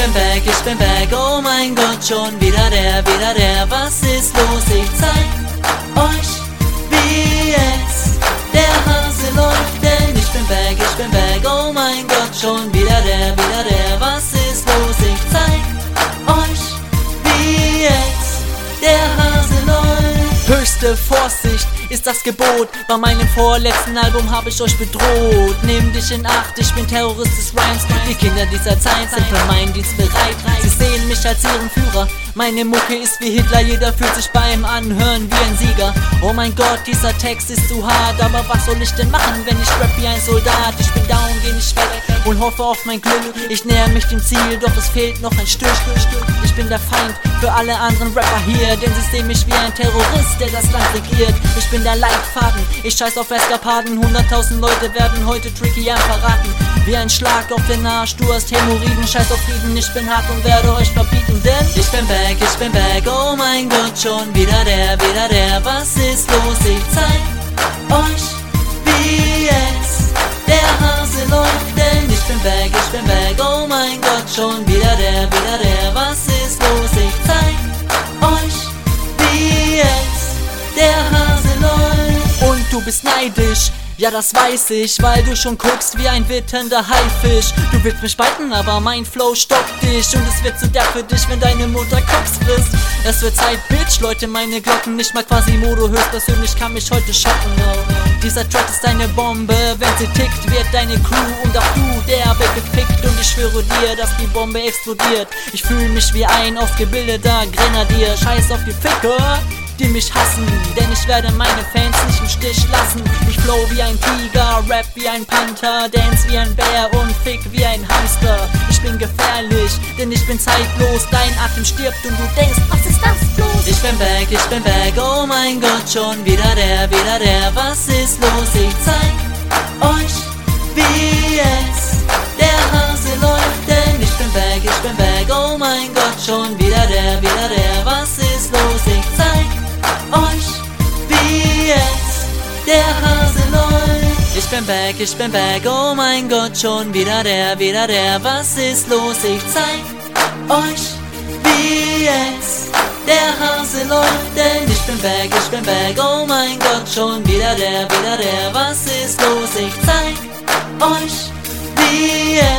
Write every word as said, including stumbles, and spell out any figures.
bin back, ich bin back, oh mein Gott, schon wieder der, wieder der, was ist los? Ich zeig euch, wie jetzt der Hase läuft, denn ich bin back, ich bin back, oh mein Gott, schon wieder der, wieder der, was ist los? Ich zeig euch, wie jetzt der Hase läuft. Höchste Vorsicht ist das Gebot, bei meinem vorletzten Album habe ich euch bedroht. Nimm dich in Acht, ich bin Terrorist des Rhymes. Die Kinder dieser Zeit sind für meinen Dienst bereit. Sie sehen mich als ihren Führer. Meine Mucke ist wie Hitler, jeder fühlt sich beim Anhören wie ein Sieger. Oh mein Gott, dieser Text ist zu hart, aber was soll ich denn machen, wenn ich rap wie ein Soldat? Ich bin down, geh nicht weg und hoffe auf mein Glück. Ich näher mich dem Ziel, doch es fehlt noch ein Stück. Ich bin der Feind für alle anderen Rapper hier, denn sie sehen mich wie ein Terrorist, der das Land regiert. Ich bin der Leitfaden, ich scheiß auf Eskapaden. Hunderttausend Leute werden heute Tricky am verraten. Wie ein Schlag auf den Arsch, du hast Hämorrhoiden, scheiß auf Frieden. Ich bin hart und werde euch verbieten, denn ich bin back, ich bin back, oh mein Gott, schon wieder der, wieder der, was ist los? Ich zeig euch, wie jetzt der Hase läuft, denn ich bin back, ich bin back, oh mein Gott, schon wieder der, wieder der, was ist los? Ich zeig euch, wie jetzt der Hase läuft. Und du bist neidisch, ja das weiß ich, weil du schon guckst wie ein witternder Haifisch. Du willst mich biten, aber mein Flow stoppt dich, und es wird zu der für dich, wenn deine Mutter Koks frisst. Es wird Zeit, Bitch, Leute, meine Glocken, nicht mal Quasimodo, höchstpersönlich kann mich heute schocken. Oh. Dieser Track ist eine Bombe, wenn sie tickt, wird deine Crew und auch du derbe gefickt. Und ich schwöre dir, dass die Bombe explodiert. Ich fühle mich wie ein ausgebildeter Grenadier. Scheiß auf die Ficker, die mich hassen, denn ich werde meine Fans nicht im Stich lassen. Ich flow wie ein Tiger, rap wie ein Panther, dance wie ein Bär und fick wie ein Hamster. Ich bin gefährlich, denn ich bin zeitlos. Dein Atem stirbt und du denkst, was ist das los? Ich bin back, ich bin back, oh mein Gott, schon wieder der, wieder der, was ist los? Ich zeig euch, wie jetzt der Hase läuft, denn ich bin back, ich bin back, oh mein Gott, schon wieder der, wieder der, was ist los? Ich zeig euch, wie jetzt der Hase läuft. Ich bin back, ich bin back, oh mein Gott, schon wieder der, wieder der, was ist los? Ich zeig euch, wie jetzt der Hase läuft, denn ich bin back, ich bin back, oh mein Gott, schon wieder der, wieder der, was ist los? Ich zeig euch, wie jetzt